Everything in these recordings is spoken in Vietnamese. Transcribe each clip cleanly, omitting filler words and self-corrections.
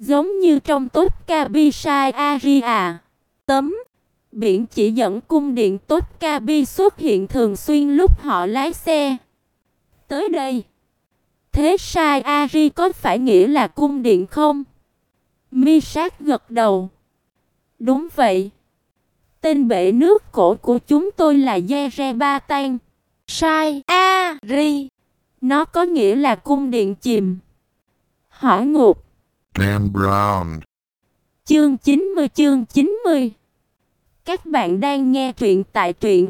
Giống như trong Topkapi Aria. Tấm biển chỉ dẫn cung điện Topkapi xuất hiện thường xuyên lúc họ lái xe tới đây. Thế Sayari có phải nghĩa là cung điện không? Misak gật đầu. Đúng vậy. Tên bể nước cổ của chúng tôi là Yerebatan. Sayari. Nó có nghĩa là cung điện chìm. Hỏa ngục. Dan Brown. Chương 90. Các bạn đang nghe truyện tại truyện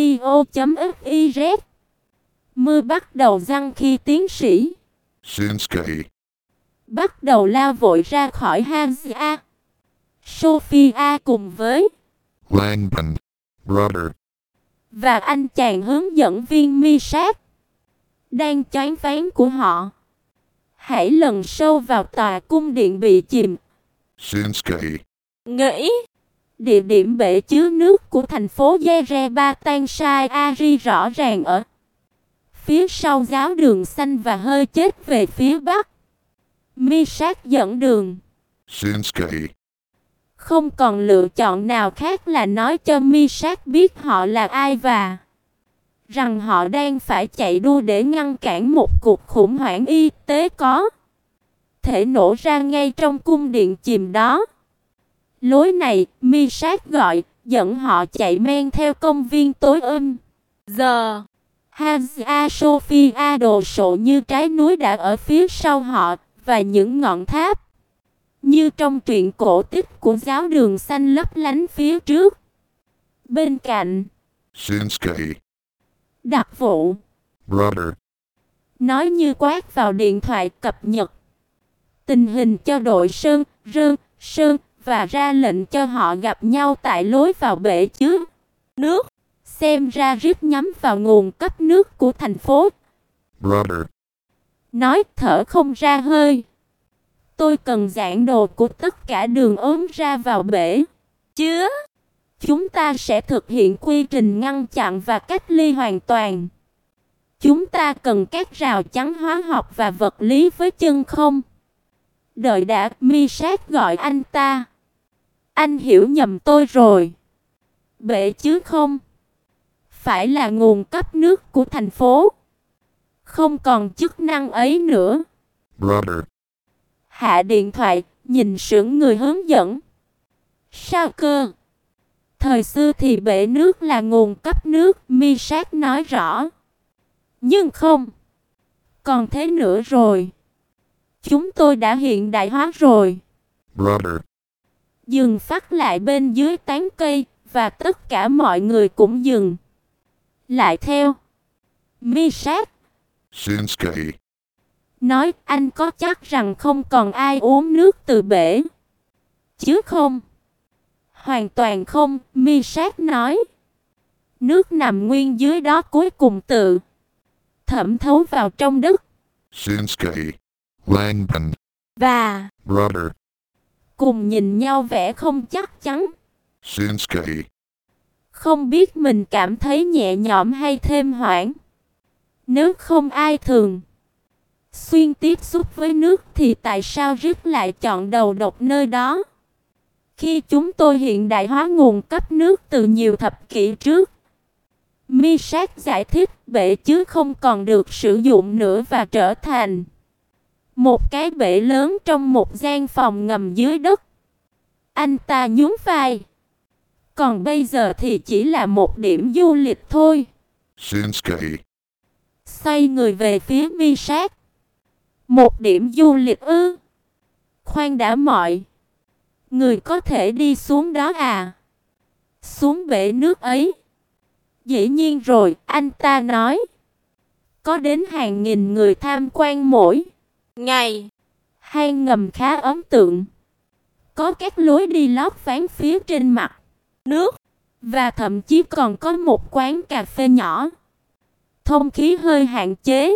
audio.fiz. Mưa bắt đầu giăng khi tiến sĩ Shinsuke. bắt đầu lao vội ra khỏi Hansa. Sophia cùng với Langdon. Brother. và anh chàng hướng dẫn viên Misak đang choáng váng của họ. Hãy lần sâu vào tòa cung điện bị chìm. Shinsuke. Nghĩ địa điểm bể chứa nước của thành phố Yerebatan Sayari rõ ràng ở phía sau giáo đường xanh và hơi chết về phía bắc. Misak dẫn đường. Shinsuke. Không còn lựa chọn nào khác là nói cho Misak biết họ là ai và rằng họ đang phải chạy đua để ngăn cản một cuộc khủng hoảng y tế có thể nổ ra ngay trong cung điện chìm đó. Lối này, Misak gọi, dẫn họ chạy men theo công viên tối giờ. Hagia Sophia đồ sộ như trái núi đã ở phía sau họ, và những ngọn tháp như trong truyện cổ tích của giáo đường xanh lấp lánh phía trước. Bên cạnh Shinsuke. đặc vụ Brother. nói như quát vào điện thoại cập nhật tình hình cho đội Sơn và ra lệnh cho họ gặp nhau tại lối vào bể chứa nước. Xem ra Rip nhắm vào nguồn cấp nước của thành phố. Brother. Nói thở không ra hơi. Tôi cần giảng đồ của tất cả đường ống ra vào bể chứa. Chúng ta sẽ thực hiện quy trình ngăn chặn và cách ly hoàn toàn. Chúng ta cần các rào chắn hóa học và vật lý với chân không. Đợi đã, Misak gọi anh ta. Anh hiểu nhầm tôi rồi. Bể chứ không phải là nguồn cấp nước của thành phố. Không còn chức năng ấy nữa. Brother. Hạ điện thoại, nhìn sững người hướng dẫn. Sao cơ? Thời xưa thì bể nước là nguồn cấp nước, Misak nói rõ. Nhưng không. Còn thế nữa rồi. Chúng tôi đã hiện đại hóa rồi. Brother. Dừng phát lại bên dưới tán cây, và tất cả mọi người cũng dừng lại theo. Misak Shinsuke. nói, anh có chắc rằng không còn ai uống nước từ bể chứ không? Hoàn toàn không, Misak nói. Nước nằm nguyên dưới đó cuối cùng tự thẩm thấu vào trong đất. Shinsuke. Langdon. Và Brother. cùng nhìn nhau vẻ không chắc chắn. Shinsuke. Không biết mình cảm thấy nhẹ nhõm hay thêm hoảng. Nếu không ai thường xuyên tiếp xúc với nước thì tại sao Rip lại chọn đầu độc nơi đó? Khi chúng tôi hiện đại hóa nguồn cấp nước từ nhiều thập kỷ trước, Misak giải thích, bể chứa không còn được sử dụng nữa và trở thành một cái bể lớn trong một gian phòng ngầm dưới đất. Anh ta nhún vai. Còn bây giờ thì chỉ là một điểm du lịch thôi. Shinsuke. Xoay người về phía Misak. Một điểm du lịch ư? Khoan đã, mọi người có thể đi xuống đó à? Xuống bể nước ấy? Dĩ nhiên rồi, anh ta nói. Có đến hàng nghìn người tham quan mỗi ngày. Hang ngầm khá ấn tượng. Có các lối đi lót ván phía trên mặt nước. Và thậm chí còn có một quán cà phê nhỏ. Thông khí hơi hạn chế,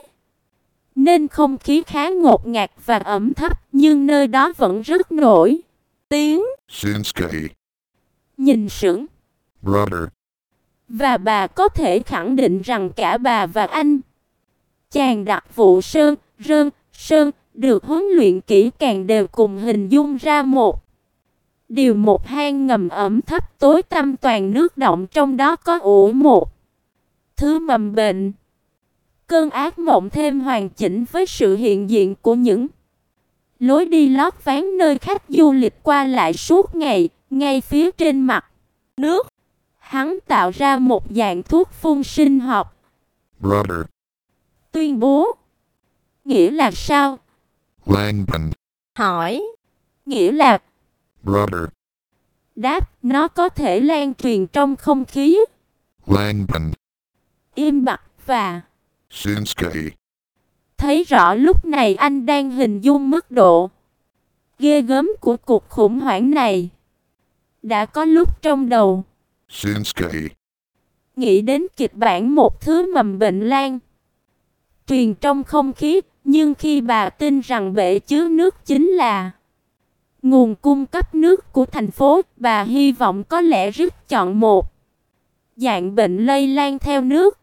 nên không khí khá ngột ngạt và ẩm thấp, nhưng nơi đó vẫn rất nổi tiếng. Shinsuke. Nhìn sững. Brother. Và bà có thể khẳng định rằng cả bà và anh chàng đặc vụ Sơn được huấn luyện kỹ càng đều cùng hình dung ra một hang ngầm ẩm thấp tối tăm, toàn nước động, trong đó có ủ một thứ mầm bệnh. Cơn ác mộng thêm hoàn chỉnh với sự hiện diện của những lối đi lót ván nơi khách du lịch qua lại suốt ngày, ngay phía trên mặt nước. Hắn tạo ra một dạng thuốc phun sinh học. Brother. Tuyên bố. Nghĩa là sao? Langban. Hỏi. Nghĩa là Brother. đáp, nó có thể lan truyền trong không khí. Langban. Im bặt và Shinsuke. thấy rõ lúc này anh đang hình dung mức độ ghê gớm của cuộc khủng hoảng này. Đã có lúc trong đầu Shinsuke. nghĩ đến kịch bản một thứ mầm bệnh lan truyền trong không khí, nhưng khi bà tin rằng bể chứa nước chính là nguồn cung cấp nước của thành phố, bà hy vọng có lẽ rất chọn một dạng bệnh lây lan theo nước.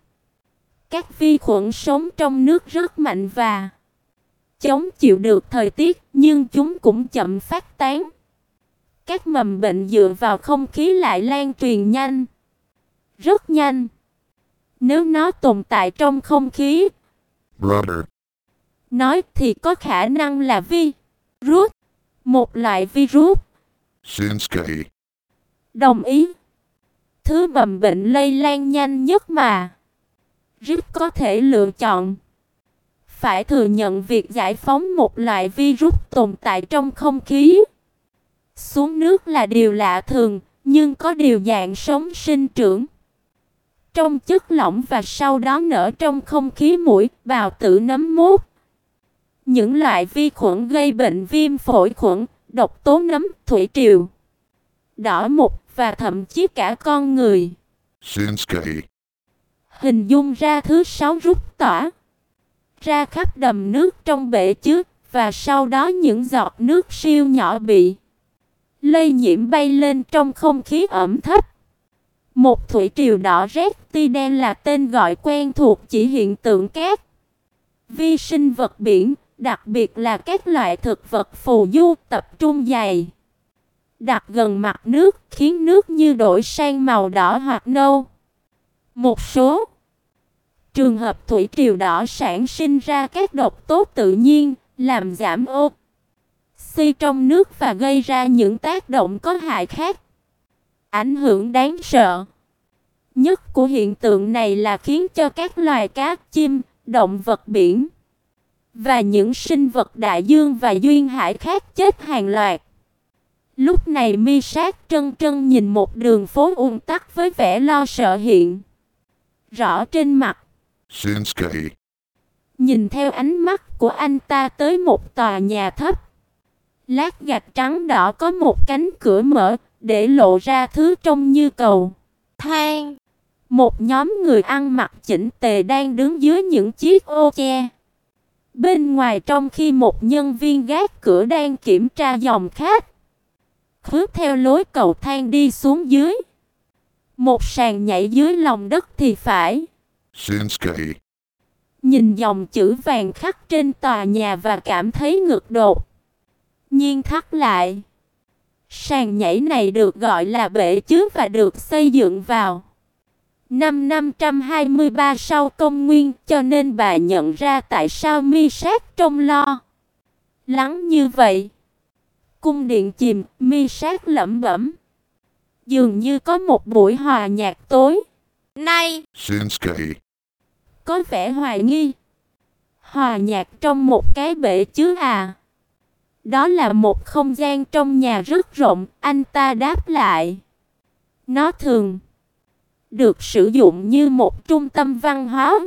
Các vi khuẩn sống trong nước rất mạnh và chống chịu được thời tiết, nhưng chúng cũng chậm phát tán. Các mầm bệnh dựa vào không khí lại lan truyền nhanh, rất nhanh. Nếu nó tồn tại trong không khí, Brother. nói thì có khả năng là virus, một loại virus. Shinsuke. Đồng ý. Thứ mầm bệnh lây lan nhanh nhất mà rất có thể lựa chọn. Phải thừa nhận việc giải phóng một loại virus tồn tại trong không khí xuống nước là điều lạ thường, nhưng có điều dạng sống sinh trưởng trong chất lỏng và sau đó nở trong không khí mũi, bào tử, nấm mốt. Những loại vi khuẩn gây bệnh viêm phổi khuẩn, độc tố nấm, thủy triều đỏ mục và thậm chí cả con người. Shinsuke. Hình dung ra thứ 6 rút tỏa ra khắp đầm nước trong bể chứa, và sau đó những giọt nước siêu nhỏ bị lây nhiễm bay lên trong không khí ẩm thấp. Một thủy triều đỏ rét ti đen là tên gọi quen thuộc chỉ hiện tượng các vi sinh vật biển, đặc biệt là các loại thực vật phù du tập trung dày đặt gần mặt nước, khiến nước như đổi sang màu đỏ hoặc nâu. Một số trường hợp thủy triều đỏ sản sinh ra các độc tố tự nhiên, làm giảm oxy trong nước và gây ra những tác động có hại khác. Ảnh hưởng đáng sợ nhất của hiện tượng này là khiến cho các loài cá, chim, động vật biển và những sinh vật đại dương và duyên hải khác chết hàng loạt. Lúc này Mi Sát trân trân nhìn một đường phố ùn tắc với vẻ lo sợ hiện rõ trên mặt. Shinsuke. Nhìn theo ánh mắt của anh ta tới một tòa nhà thấp, lát gạch trắng đỏ có một cánh cửa mở, để lộ ra thứ trông như cầu thang. Một nhóm người ăn mặc chỉnh tề đang đứng dưới những chiếc ô che bên ngoài, trong khi một nhân viên gác cửa đang kiểm tra dòng khách khướp theo lối cầu thang đi xuống dưới một sàn nhảy dưới lòng đất thì phải. Shinsuke. Nhìn dòng chữ vàng khắc trên tòa nhà và cảm thấy ngực đột nhiên thắt lại. Sàn nhảy này được gọi là bể chứa và được xây dựng vào năm 523 sau công nguyên, cho nên bà nhận ra tại sao Mi Sát trông lo lắng như vậy. Cung điện chìm, Mi Sát lẩm bẩm. Dường như có một buổi hòa nhạc tối nay. Shinsuke. Có vẻ hoài nghi. Hòa nhạc trong một cái bể chứa à? Đó là một không gian trong nhà rất rộng, anh ta đáp lại. Nó thường được sử dụng như một trung tâm văn hóa.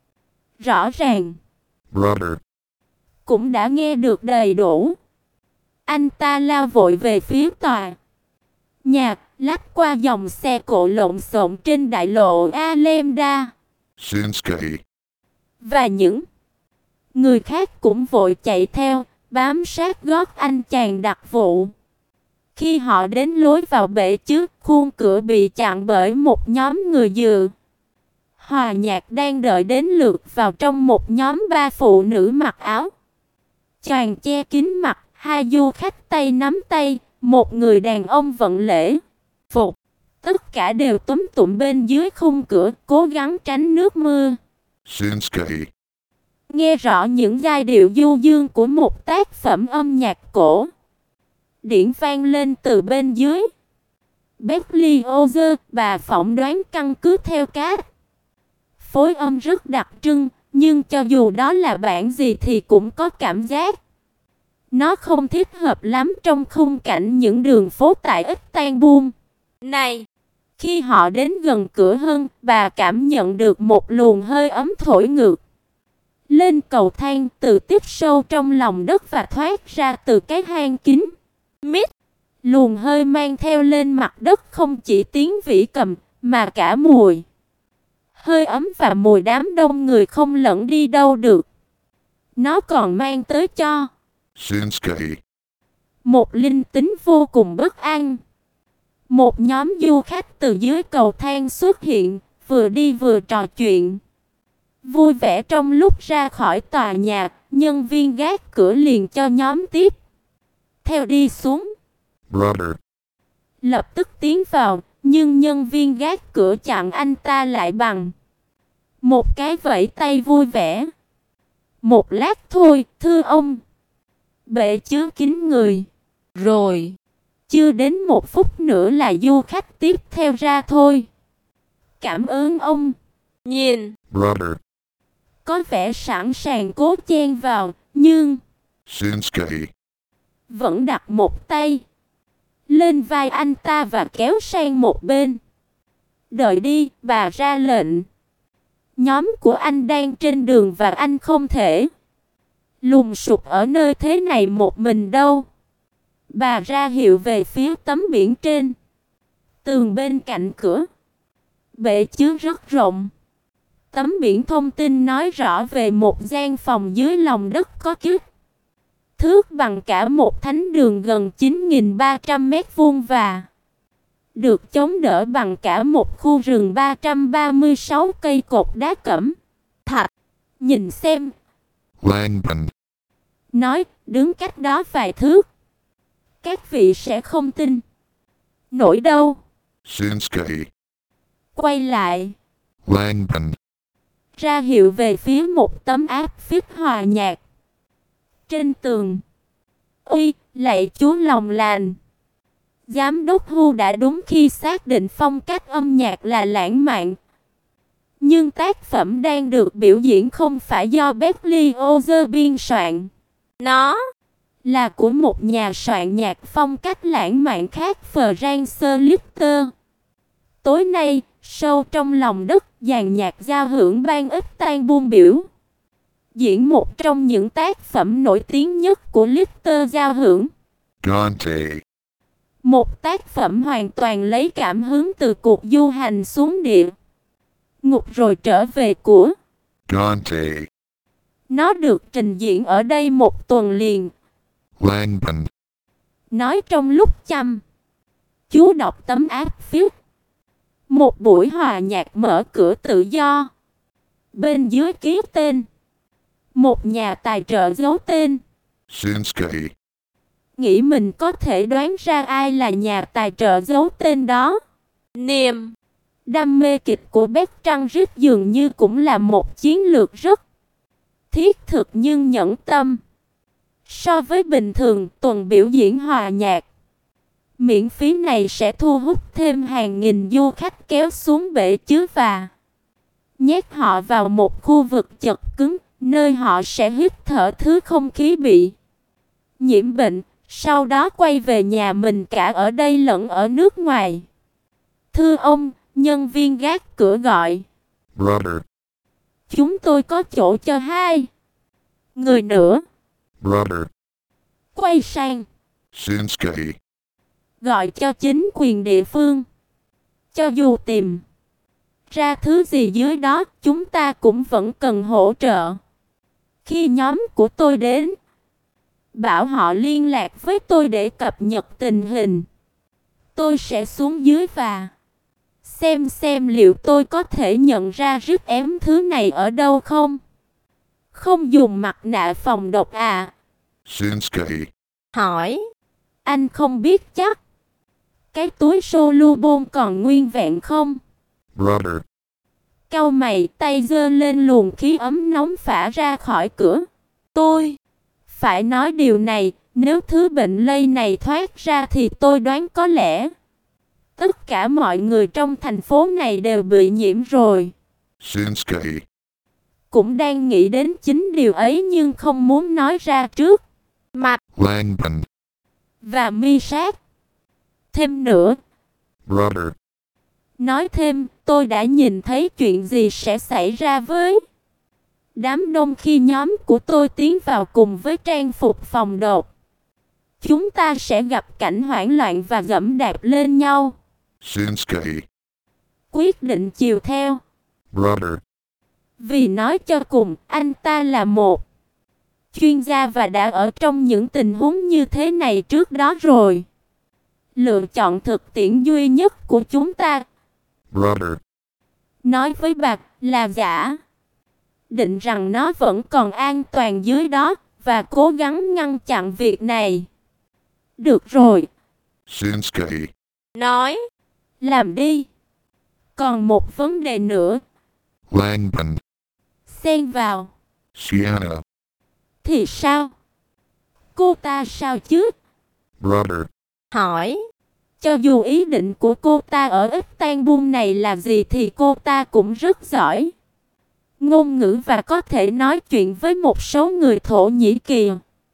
Rõ ràng. Brother. Cũng đã nghe được đầy đủ. Anh ta lao vội về phía tòa nhà, lách qua dòng xe cộ lộn xộn trên đại lộ Alemda. Shinsuke. Và những người khác cũng vội chạy theo, bám sát gót anh chàng đặc vụ. Khi họ đến lối vào bể chứa, khuôn cửa bị chặn bởi một nhóm người dự hòa nhạc đang đợi đến lượt vào trong. Một nhóm 3 phụ nữ mặc áo choàng che kín mặt, hai du khách tay nắm tay, một người đàn ông vận lễ phục. Tất cả đều túm tụm bên dưới khung cửa, cố gắng tránh nước mưa. Shinsuke. Nghe rõ những giai điệu du dương của một tác phẩm âm nhạc cổ điển vang lên từ bên dưới. Berlioz, bà phỏng đoán căn cứ theo các phối âm rất đặc trưng, nhưng cho dù đó là bản gì thì cũng có cảm giác nó không thích hợp lắm trong khung cảnh những đường phố tại Istanbul này. Khi họ đến gần cửa hơn, bà cảm nhận được một luồng hơi ấm thổi ngược lên cầu thang từ tiếp sâu trong lòng đất và thoát ra từ cái hang kín mít. Luồng hơi mang theo lên mặt đất không chỉ tiếng vĩ cầm, mà cả mùi hơi ấm và mùi đám đông người không lẫn đi đâu được. Nó còn mang tới cho Shinsuke một linh tính vô cùng bất an. Một nhóm du khách từ dưới cầu thang xuất hiện, vừa đi vừa trò chuyện vui vẻ. Trong lúc ra khỏi tòa nhà, nhân viên gác cửa liền cho nhóm tiếp theo đi xuống. Brother. Lập tức tiến vào, nhưng nhân viên gác cửa chặn anh ta lại bằng một cái vẫy tay vui vẻ. Một lát thôi, thưa ông. Bệ chứa kín người. Rồi, chưa đến 1 phút nữa là du khách tiếp theo ra thôi. Cảm ơn ông. Nhìn Brother. có vẻ sẵn sàng cố chen vào, nhưng Shinsuke vẫn đặt một tay lên vai anh ta và kéo sang một bên. Đợi đi, bà ra lệnh. Nhóm của anh đang trên đường và anh không thể lùng sục ở nơi thế này một mình đâu. Bà ra hiệu về phía tấm biển trên tường bên cạnh cửa. Bệ chứa rất rộng. Tấm biển thông tin nói rõ về một gian phòng dưới lòng đất có kích thước bằng cả một thánh đường gần 9.300 mét vuông và được chống đỡ bằng cả một khu rừng 336 cây cột đá cẩm thạch. Nhìn xem. Langban. Nói, đứng cách đó vài thước. Các vị sẽ không tin nổi đâu. Shinsuke Quay lại. Langban. Ra hiệu về phía một tấm áp phích hòa nhạc trên tường. Ôi, lạy chúa lòng lành. Giám đốc Hu đã đúng khi xác định phong cách âm nhạc là lãng mạn. Nhưng tác phẩm đang được biểu diễn không phải do Berlioz biên soạn. Nó là của một nhà soạn nhạc phong cách lãng mạn khác, Franz Liszt. Tối nay, sâu trong lòng đất, dàn nhạc giao hưởng ban Istanbul biểu diễn một trong những tác phẩm nổi tiếng nhất của Liszt giao hưởng. Dante. Một tác phẩm hoàn toàn lấy cảm hứng từ cuộc du hành xuống địa ngục rồi trở về của Dante. nó được trình diễn ở đây 1 tuần liền. Langban. Nói trong lúc chăm chú đọc tấm áp phiếu. Một buổi hòa nhạc mở cửa tự do. Bên dưới ký tên một nhà tài trợ giấu tên. Shinsuke Nghĩ mình có thể đoán ra ai là nhà tài trợ giấu tên đó. Niềm đam mê kịch của Bertrand dường như cũng là một chiến lược rất thiết thực nhưng nhẫn tâm. So với bình thường, tuần biểu diễn hòa nhạc miễn phí này sẽ thu hút thêm hàng nghìn du khách kéo xuống bể chứa và nhét họ vào một khu vực chật cứng, nơi họ sẽ hít thở thứ không khí bị nhiễm bệnh, sau đó quay về nhà mình cả ở đây lẫn ở nước ngoài. Thưa ông, nhân viên gác cửa gọi. Brother. Chúng tôi có chỗ cho 2 người nữa. Brother. Quay sang. Shinsuke Gọi cho chính quyền địa phương. Cho dù tìm ra thứ gì dưới đó, chúng ta cũng vẫn cần hỗ trợ. Khi nhóm của tôi đến, bảo họ liên lạc với tôi để cập nhật tình hình. Tôi sẽ xuống dưới và xem liệu tôi có thể nhận ra rứt ém thứ này ở đâu không. Không dùng mặt nạ phòng độc à? Shinsuke. Hỏi. Anh không biết chắc. Cái túi Solubon còn nguyên vẹn không? Brother. Cau mày, tay giơ lên luồng khí ấm nóng phả ra khỏi cửa. Tôi phải nói điều này, nếu thứ bệnh lây này thoát ra thì tôi đoán có lẽ tất cả mọi người trong thành phố này đều bị nhiễm rồi. Shinsuke. Cũng đang nghĩ đến chính điều ấy nhưng không muốn nói ra trước. Mặt. Langban. Và mi sát. Thêm nữa. Brother. Nói thêm, tôi đã nhìn thấy chuyện gì sẽ xảy ra với đám đông khi nhóm của tôi tiến vào cùng với trang phục phòng đột. Chúng ta sẽ gặp cảnh hoảng loạn và giẫm đạp lên nhau. Shinsuke. Quyết định chiều theo. Brother. Vì nói cho cùng, anh ta là một chuyên gia và đã ở trong những tình huống như thế này trước đó rồi. Lựa chọn thực tiễn duy nhất của chúng ta, Brother. nói với Bạc, là giả định rằng nó vẫn còn an toàn dưới đó và cố gắng ngăn chặn việc này. Được rồi. Shinsuke. Nói. Làm đi. Còn một vấn đề nữa. Langban. Xen vào. Sienna. Thì sao? Cô ta sao chứ? Brother. Hỏi. Cho dù ý định của cô ta ở Istanbul này là gì thì cô ta cũng rất giỏi ngôn ngữ và có thể nói chuyện với một số người Thổ Nhĩ Kỳ.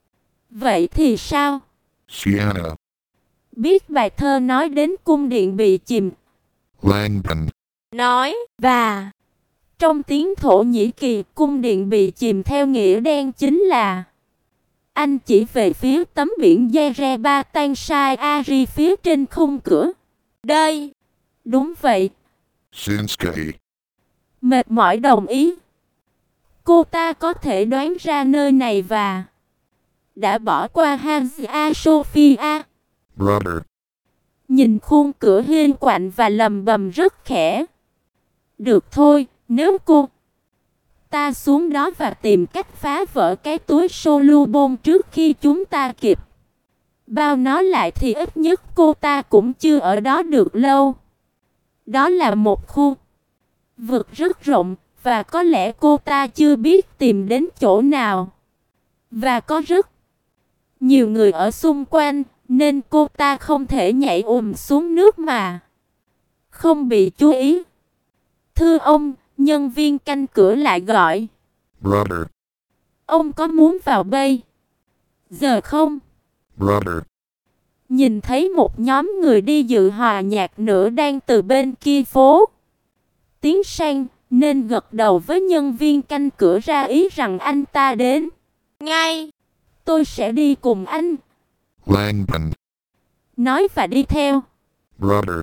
Vậy thì sao? Sienna. Biết bài thơ nói đến cung điện bị chìm. Langban. Nói. Và. Trong tiếng Thổ Nhĩ Kỳ, cung điện bị chìm theo nghĩa đen chính là. Anh chỉ về phía tấm biển Yereban Sai Ari phía trên khung cửa. Đây. Đúng vậy. Shinsuke. Mệt mỏi đồng ý. Cô ta có thể đoán ra nơi này và đã bỏ qua Hagia Sophia. Brother. Nhìn khuôn cửa hiên quạnh và lầm bầm rất khẽ. Được thôi, nếu cô ta xuống đó và tìm cách phá vỡ cái túi Solubon trước khi chúng ta kịp bao nó lại thì ít nhất cô ta cũng chưa ở đó được lâu. Đó là một khu vực rất rộng và có lẽ cô ta chưa biết tìm đến chỗ nào. Và có rất nhiều người ở xung quanh nên cô ta không thể nhảy xuống nước mà không bị chú ý. Thưa ông, nhân viên canh cửa lại gọi. Brother. Ông có muốn vào bây giờ không? Brother. Nhìn thấy một nhóm người đi dự hòa nhạc nữa đang từ bên kia phố tiến sang nên gật đầu với nhân viên canh cửa ra ý rằng anh ta đến ngay. Tôi sẽ đi cùng anh. Langban. Nói và đi theo. Brother.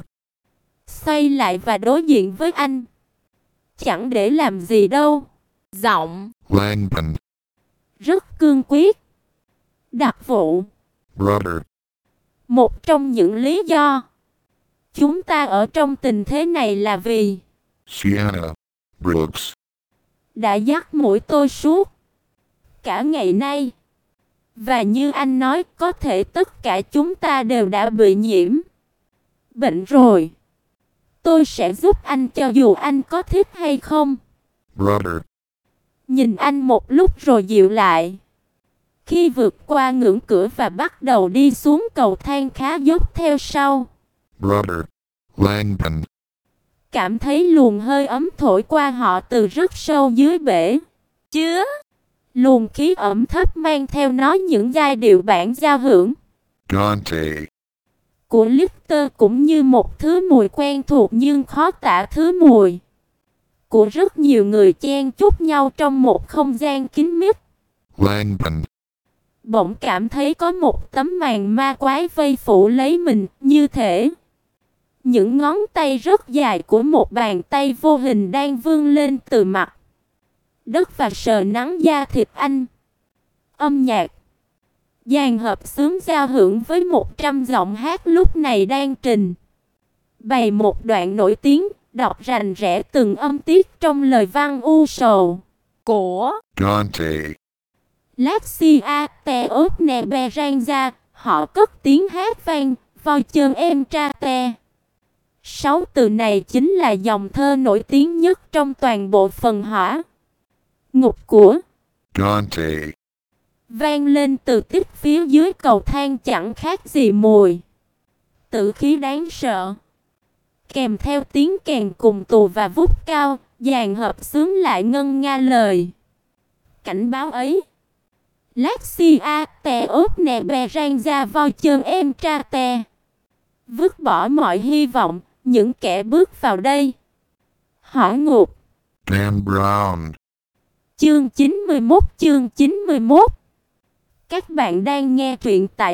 Xoay lại và đối diện với anh. Chẳng để làm gì đâu. Giọng. Langban. Rất cương quyết. Đặc vụ. Brother. Một trong những lý do chúng ta ở trong tình thế này là vì Sienna. Brooks. đã dắt mũi tôi suốt cả ngày nay. Và như anh nói, có thể tất cả chúng ta đều đã bị nhiễm bệnh rồi. Tôi sẽ giúp anh cho dù anh có thích hay không. Brother. Nhìn anh một lúc rồi dịu lại. Khi vượt qua ngưỡng cửa và bắt đầu đi xuống cầu thang khá dốc theo sau. Brother. Langban. Cảm thấy luồng hơi ấm thổi qua họ từ rất sâu dưới bể. Chứa. Luồng khí ẩm thấp mang theo nó những giai điệu bản giao hưởng Dante. của Lister cũng như một thứ mùi quen thuộc nhưng khó tả thứ mùi của rất nhiều người chen chúc nhau trong một không gian kín mít. Langban. Bỗng cảm thấy có một tấm màn ma quái vây phủ lấy mình, như thể những ngón tay rất dài của một bàn tay vô hình đang vươn lên từ mặt đất và sờ nắng da thịt anh. Âm nhạc dàn hợp xướng giao hưởng với 100 giọng hát lúc này đang trình bày một đoạn nổi tiếng, đọc rành rẽ từng âm tiết trong lời văn u sầu của Dante. Laxia te ốp nè bè rang ra, họ cất tiếng hát vang, voi chân em tra te. 6 từ này chính là dòng thơ nổi tiếng nhất trong toàn bộ phần hỏa ngục của Dante. vang lên từ tích phía dưới cầu thang chẳng khác gì mùi tử khí đáng sợ, kèm theo tiếng kèn cùng tù và vút cao, dàn hợp xướng lại ngân nga lời cảnh báo ấy. Laxia te ốp nè bè rang ra voi chân em tra te. Vứt bỏ mọi hy vọng, những kẻ bước vào đây. Hỏa ngục. Dan Brown. Chương 91. Các bạn đang nghe truyện tại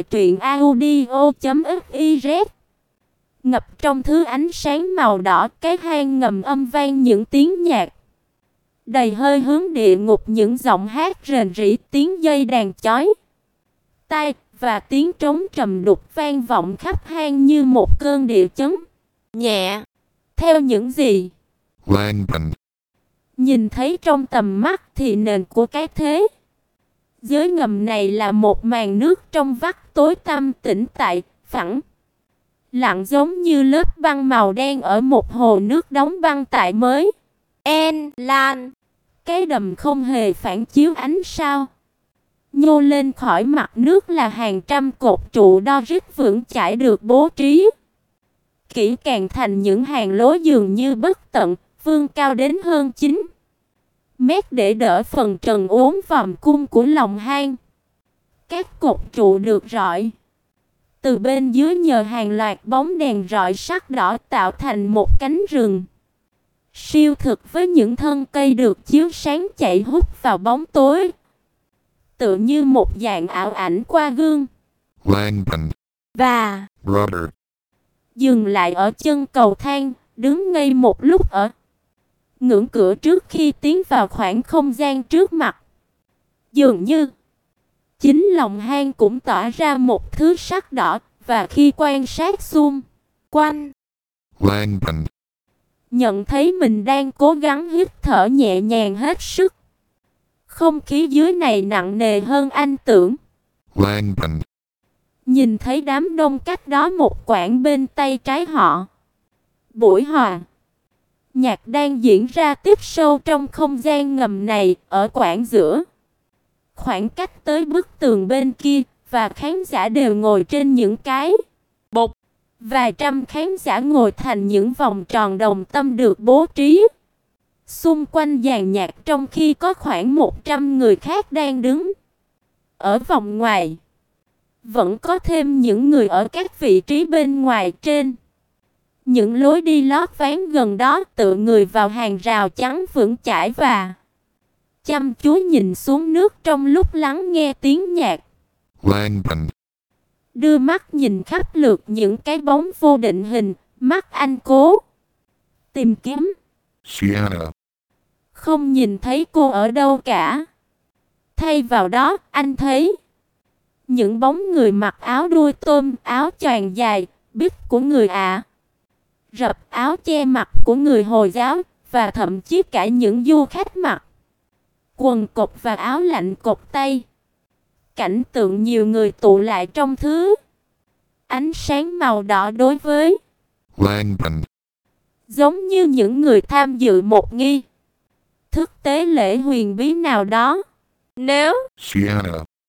truyệnaudio.fiz. Ngập trong thứ ánh sáng màu đỏ, cái hang ngầm âm vang những tiếng nhạc đầy hơi hướng địa ngục, những giọng hát rền rĩ, tiếng dây đàn chói tai và tiếng trống trầm đục vang vọng khắp hang như một cơn địa chấn nhẹ. Theo những gì Langdon. nhìn thấy trong tầm mắt thì nền của cái thế giới ngầm này là một màn nước trong vắt tối tăm tĩnh tại, phẳng lặng giống như lớp băng màu đen ở một hồ nước đóng băng tại mới. Lan. Cái đầm không hề phản chiếu ánh sao. Nhô lên khỏi mặt nước là hàng trăm cột trụ đo rít vững chãi được bố trí kỹ càng thành những hàng lối dường như bất tận, vươn cao đến hơn 9 mét để đỡ phần trần uốn vòm cung của lòng hang. Các cột trụ được rọi từ bên dưới nhờ hàng loạt bóng đèn rọi sắc đỏ tạo thành một cánh rừng siêu thực với những thân cây được chiếu sáng chạy hút vào bóng tối, tựa như một dạng ảo ảnh qua gương. Langdon. Và Brother. Dừng lại ở chân cầu thang, đứng ngây một lúc ở ngưỡng cửa trước khi tiến vào khoảng không gian trước mặt. Dường như chính lòng hang cũng tỏa ra một thứ sắc đỏ, và khi quan sát xung quanh, Langdon. nhận thấy mình đang cố gắng hít thở nhẹ nhàng hết sức. Không khí dưới này nặng nề hơn anh tưởng. Langdon. Nhìn thấy đám đông cách đó một quãng bên tay trái họ. Buổi hòa nhạc đang diễn ra tiếp sâu trong không gian ngầm này, ở quãng giữa. Khoảng cách tới bức tường bên kia, và khán giả đều ngồi trên những cái bục. Vài trăm khán giả ngồi thành những vòng tròn đồng tâm được bố trí xung quanh dàn nhạc, trong khi có khoảng 100 người khác đang đứng ở vòng ngoài. Vẫn có thêm những người ở các vị trí bên ngoài trên những lối đi lót ván gần đó, tựa người vào hàng rào chắn vững chãi và chăm chú nhìn xuống nước trong lúc lắng nghe tiếng nhạc. Langdon. Đưa mắt nhìn khắp lượt những cái bóng vô định hình, mắt anh cố tìm kiếm. Sienna. Không nhìn thấy cô ở đâu cả. Thay vào đó, anh thấy những bóng người mặc áo đuôi tôm, áo choàng dài, bít của người Ả Rập, áo che mặt của người Hồi giáo, và thậm chí cả những du khách mặc quần cộc và áo lạnh cộc tay. Cảnh tượng nhiều người tụ lại trong thứ ánh sáng màu đỏ đối với Langdon. giống như những người tham dự một nghi thức tế lễ huyền bí nào đó. Nếu Sienna.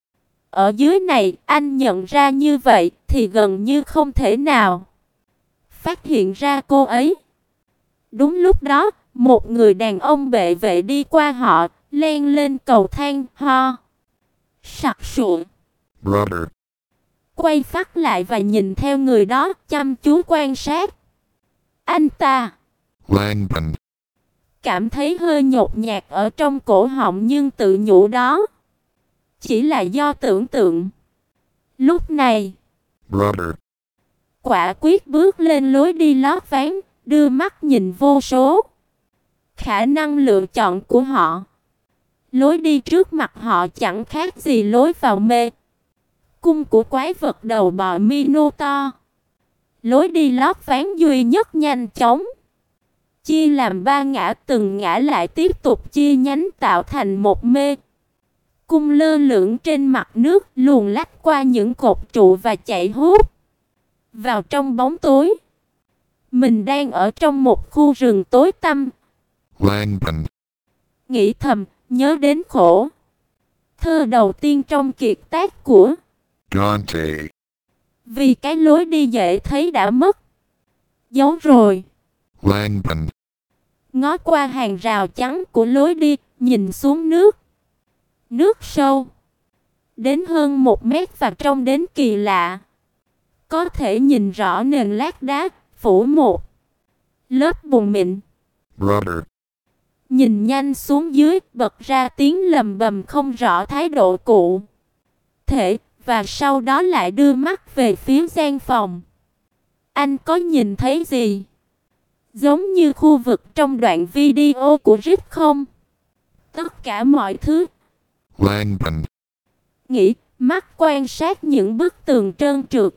ở dưới này anh nhận ra như vậy thì gần như không thể nào phát hiện ra cô ấy. Đúng lúc đó, một người đàn ông bệ vệ đi qua họ, len lên cầu thang, ho sặc sụa. Brother. Quay phát lại và nhìn theo người đó, chăm chú quan sát. Anh ta Langdon. cảm thấy hơi nhột nhạt ở trong cổ họng, nhưng tự nhủ đó chỉ là do tưởng tượng. Lúc này, Brother. quả quyết bước lên lối đi lót ván, đưa mắt nhìn vô số khả năng lựa chọn của họ. Lối đi trước mặt họ chẳng khác gì lối vào mê cung của quái vật đầu bò Minotaur. Lối đi lót ván duy nhất nhanh chóng chia làm 3 ngã, từng ngã lại tiếp tục chia nhánh tạo thành một mê Cung lơ lửng trên mặt nước, luồn lách qua những cột trụ và chạy hút vào trong bóng tối. Mình đang ở trong một khu rừng tối tăm. Langdon. Nghĩ thầm, nhớ đến khổ thơ đầu tiên trong kiệt tác của Dante. Vì cái lối đi dễ thấy đã mất dấu rồi. Langdon. Ngó qua hàng rào trắng của lối đi, nhìn xuống nước. Nước sâu đến hơn 1 mét và trông đến kỳ lạ. Có thể nhìn rõ nền lát đá phủ một lớp bùn mịn. Brother. Nhìn nhanh xuống dưới, bật ra tiếng lầm bầm không rõ thái độ cụ thể, và sau đó lại đưa mắt về phía gian phòng. Anh có nhìn thấy gì giống như khu vực trong đoạn video của Rick không? Tất cả mọi thứ. Langdon. Nghĩ, mắt quan sát những bức tường trơn trượt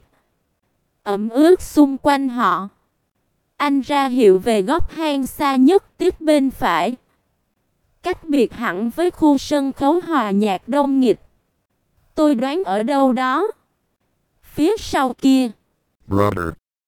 ẩm ướt xung quanh họ. Anh ra hiệu về góc hang xa nhất tiếp bên phải, cách biệt hẳn với khu sân khấu hòa nhạc đông nghịt. Tôi đoán ở đâu đó phía sau kia. Brother.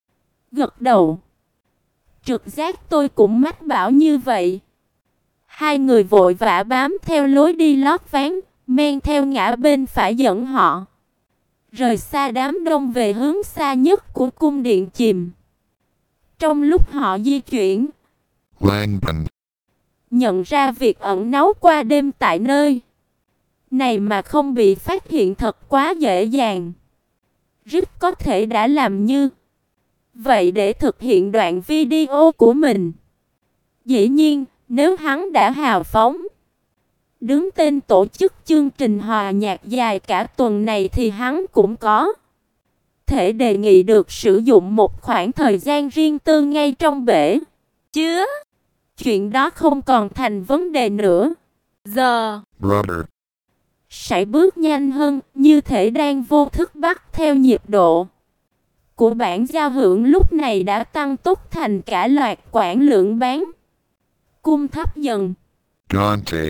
Gật đầu. Trực giác tôi cũng mách bảo như vậy. Hai người vội vã bám theo lối đi lót ván, men theo ngã bên phải dẫn họ rời xa đám đông về hướng xa nhất của cung điện chìm. Trong lúc họ di chuyển, Langdon. nhận ra việc ẩn náu qua đêm tại nơi này mà không bị phát hiện thật quá dễ dàng. Rick có thể đã làm như vậy để thực hiện đoạn video của mình. Dĩ nhiên, nếu hắn đã hào phóng đứng tên tổ chức chương trình hòa nhạc dài cả tuần này thì hắn cũng có thể đề nghị được sử dụng một khoảng thời gian riêng tư ngay trong bể chứa. Chuyện đó không còn thành vấn đề nữa. Giờ, Brother. sải bước nhanh hơn, như thể đang vô thức bắt theo nhịp độ của bản giao hưởng lúc này đã tăng tốc thành cả loạt quãng lưỡng bán. Cung thấp dần. Dante.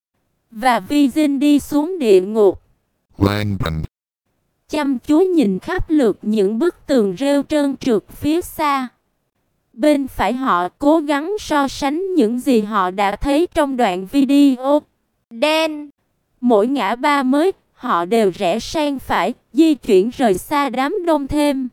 Và Virgin đi xuống địa ngục. Langdon. Chăm chú nhìn khắp lượt những bức tường rêu trơn trượt phía xa. Bên phải họ cố gắng so sánh những gì họ đã thấy trong đoạn video. đen. Mỗi ngã ba mới, họ đều rẽ sang phải, di chuyển rời xa đám đông thêm.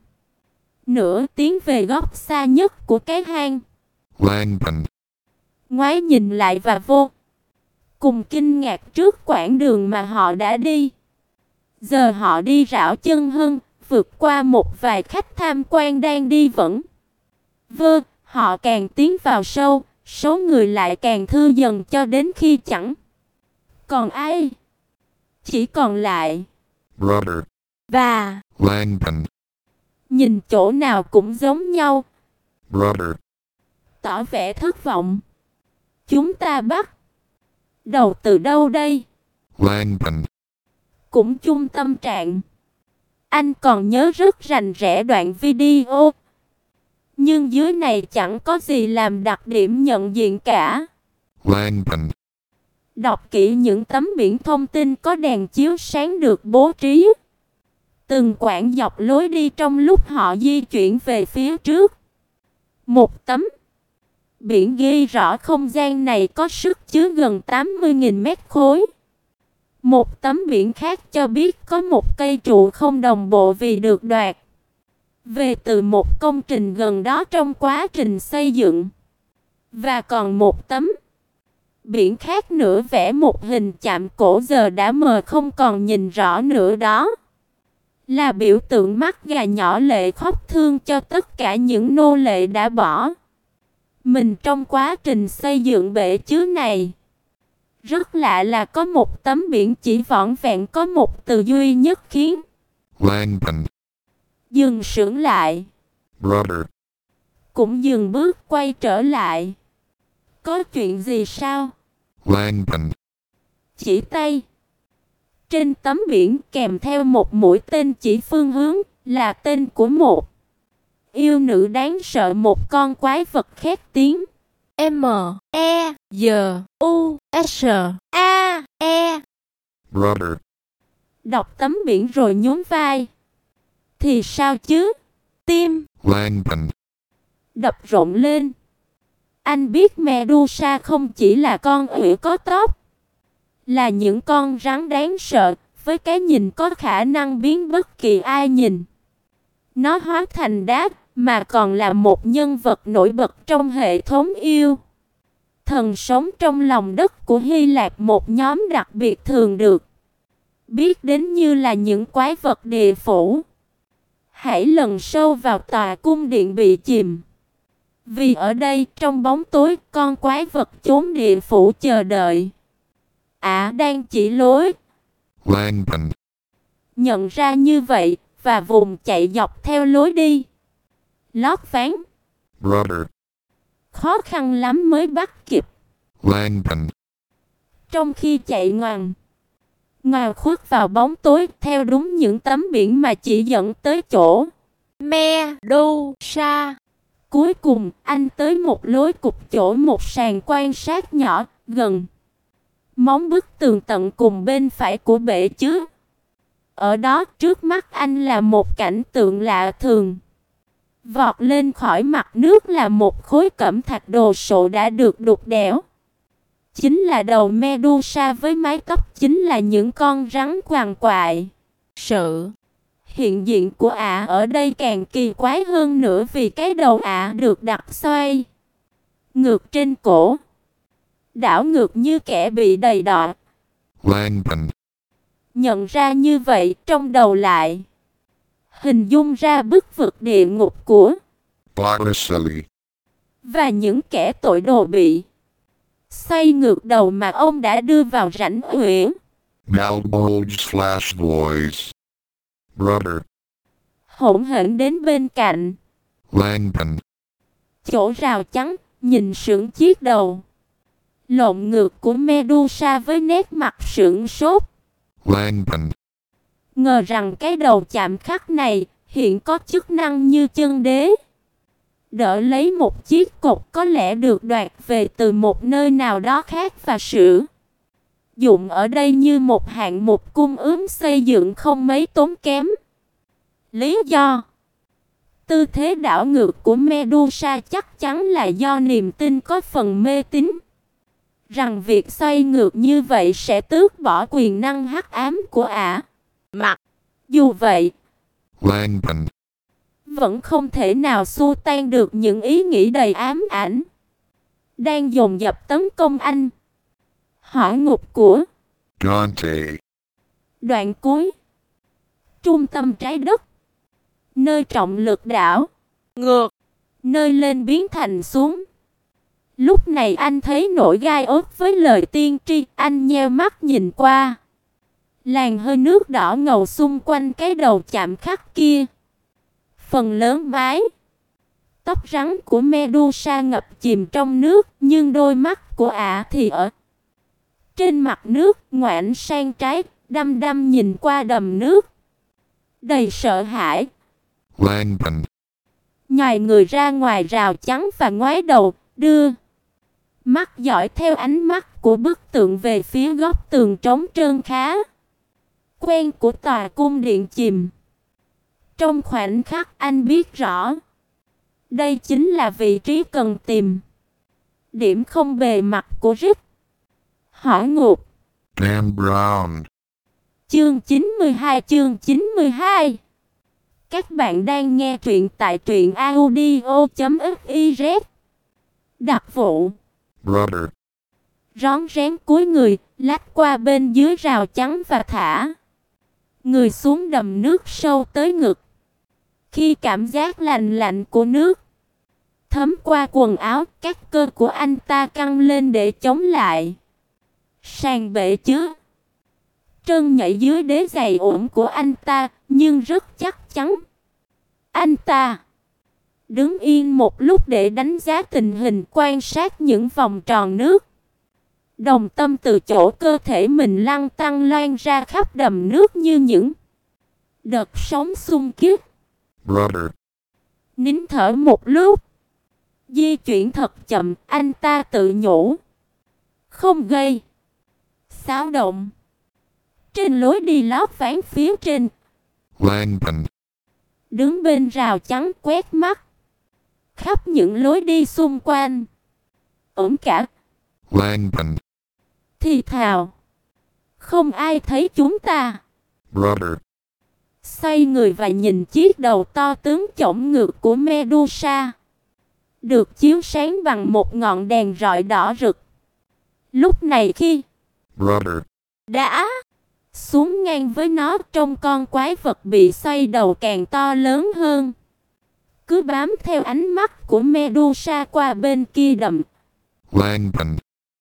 Nửa tiến về góc xa nhất của cái hang. Langdon. Ngoái nhìn lại và vô cùng kinh ngạc trước quãng đường mà họ đã đi. Giờ họ đi rảo chân hơn, vượt qua một vài khách tham quan đang đi vẫn họ càng tiến vào sâu, số người lại càng thưa dần cho đến khi chẳng còn ai. Chỉ còn lại Brother. Và Langdon. nhìn chỗ nào cũng giống nhau. Brother. Tỏ vẻ thất vọng. Chúng ta bắt đầu từ đâu đây? Langdon. Cũng chung tâm trạng. Anh còn nhớ rất rành rẽ đoạn video. Nhưng dưới này chẳng có gì làm đặc điểm nhận diện cả. Langdon. Đọc kỹ những tấm biển thông tin có đèn chiếu sáng được bố trí từng quãng dọc lối đi trong lúc họ di chuyển về phía trước. Một tấm biển ghi rõ không gian này có sức chứa gần 80.000 mét khối. Một tấm biển khác cho biết có một cây trụ không đồng bộ vì được đoạt về từ một công trình gần đó trong quá trình xây dựng. Và còn một tấm biển khác nữa vẽ một hình chạm cổ giờ đã mờ không còn nhìn rõ nữa, đó là biểu tượng mắt gà nhỏ lệ khóc thương cho tất cả những nô lệ đã bỏ mình trong quá trình xây dựng bể chứa này. Rất lạ là có một tấm biển chỉ vỏn vẹn có một từ duy nhất khiến Langdon. dừng sững lại. Brother. Cũng dừng bước quay trở lại. Có chuyện gì sao? Langdon. Chỉ tay. Trên tấm biển kèm theo một mũi tên chỉ phương hướng là tên của một yêu nữ đáng sợ, một con quái vật khét tiếng. M E Z U S A E. Brother. Đọc tấm biển rồi nhún vai. Thì sao chứ? Tim. Langdon. Đập rộn lên. Anh biết Medusa không chỉ là con hươu có tóc, là những con rắn đáng sợ, với cái nhìn có khả năng biến bất kỳ ai nhìn nó hóa thành đá, mà còn là một nhân vật nổi bật trong hệ thống yêu thần sống trong lòng đất của Hy Lạp, một nhóm đặc biệt thường được biết đến như là những quái vật địa phủ. Hãy lần sâu vào tòa cung điện bị chìm, vì ở đây trong bóng tối con quái vật chốn địa phủ chờ đợi. Đang chỉ lối. Langdon. Nhận ra như vậy và vùng chạy dọc theo lối đi lót ván. Brother. Khó khăn lắm mới bắt kịp. Langdon. Trong khi chạy ngoằn khuất vào bóng tối theo đúng những tấm biển mà chỉ dẫn tới chỗ Medusa. Cuối cùng anh tới một lối cụt chỗ một sàn quan sát nhỏ gần móng bức tường tận cùng bên phải của bể chứa. Ở đó trước mắt anh là một cảnh tượng lạ thường. Vọt lên khỏi mặt nước là một khối cẩm thạch đồ sộ đã được đục đẽo. Chính là đầu Medusa với mái tóc, chính là những con rắn quằn quại. Sự hiện diện của ả ở đây càng kỳ quái hơn nữa, vì cái đầu ả được đặt xoay ngược trên cổ, đảo ngược như kẻ bị đầy đọa. Langdon. Nhận ra như vậy, trong đầu lại hình dung ra bức vực địa ngục của Botticelli. và những kẻ tội đồ bị xoay ngược đầu mà ông đã đưa vào rãnh uyển. Malbolge/voice. Brother. Hỗn hển đến bên cạnh Langdon. chỗ rào chắn, nhìn sững chiếc đầu lộn ngược của Medusa với nét mặt sững sốt. Langdon. Ngờ rằng cái đầu chạm khắc này hiện có chức năng như chân đế, đỡ lấy một chiếc cột có lẽ được đoạt về từ một nơi nào đó khác và sử dụng ở đây như một hạng mục cung ứng xây dựng không mấy tốn kém. Lý do tư thế đảo ngược của Medusa chắc chắn là do niềm tin có phần mê tín rằng việc xoay ngược như vậy sẽ tước bỏ quyền năng hắc ám của ả. Mặc dù vậy, Langdon. vẫn không thể nào xua tan được những ý nghĩ đầy ám ảnh đang dồn dập tấn công anh. Hỏa ngục của Dante. đoạn cuối, trung tâm trái đất, nơi trọng lực đảo ngược, nơi lên biến thành xuống. Lúc này anh thấy nổi gai ốc với lời tiên tri. Anh nheo mắt nhìn qua làn hơi nước đỏ ngầu xung quanh cái đầu chạm khắc kia. Phần lớn mái tóc rắn của Medusa ngập chìm trong nước, nhưng đôi mắt của ả thì ở trên mặt nước, ngoảnh sang trái, đăm đăm nhìn qua đầm nước, đầy sợ hãi. Langdon. Nhòi người ra ngoài rào chắn và ngoái đầu, đưa mắt dõi theo ánh mắt của bức tượng về phía góc tường trống trơn khá quen của tòa cung điện chìm. Trong khoảnh khắc anh biết rõ đây chính là vị trí cần tìm. Điểm không bề mặt của Rip. Hỏa ngục. Dan Brown. Chương 92. Các bạn đang nghe truyện tại truyện audio.fiz. Đặc vụ. Brother. Rón rén cúi người, lách qua bên dưới rào chắn và thả người xuống đầm nước sâu tới ngực. Khi cảm giác lạnh lạnh của nước thấm qua quần áo, các cơ của anh ta căng lên để chống lại sàn bể chứa. Trơn nhảy dưới đế giày ổn của anh ta, nhưng rất chắc chắn. Anh ta đứng yên một lúc để đánh giá tình hình, quan sát những vòng tròn nước. Đồng tâm từ chỗ cơ thể mình lăn tăn loan ra khắp đầm nước như những đợt sóng xung kích. Brother. Nín thở một lúc, di chuyển thật chậm, anh ta tự nhủ. Không gây xáo động. trên lối đi lót ván phía trên. Langdon. Đứng bên rào chắn quét mắt khắp những lối đi xung quanh. Ổn cả. Langdon. Thì thào. Không ai thấy chúng ta. Brother. Xoay người và nhìn chiếc đầu to tướng chổng ngược của Medusa, được chiếu sáng bằng một ngọn đèn rọi đỏ rực. Lúc này khi Brother. đã xuống ngang với nó, trong con quái vật bị xoay đầu càng to lớn hơn, cứ bám theo ánh mắt của Medusa qua bên kia đầm. Langdon.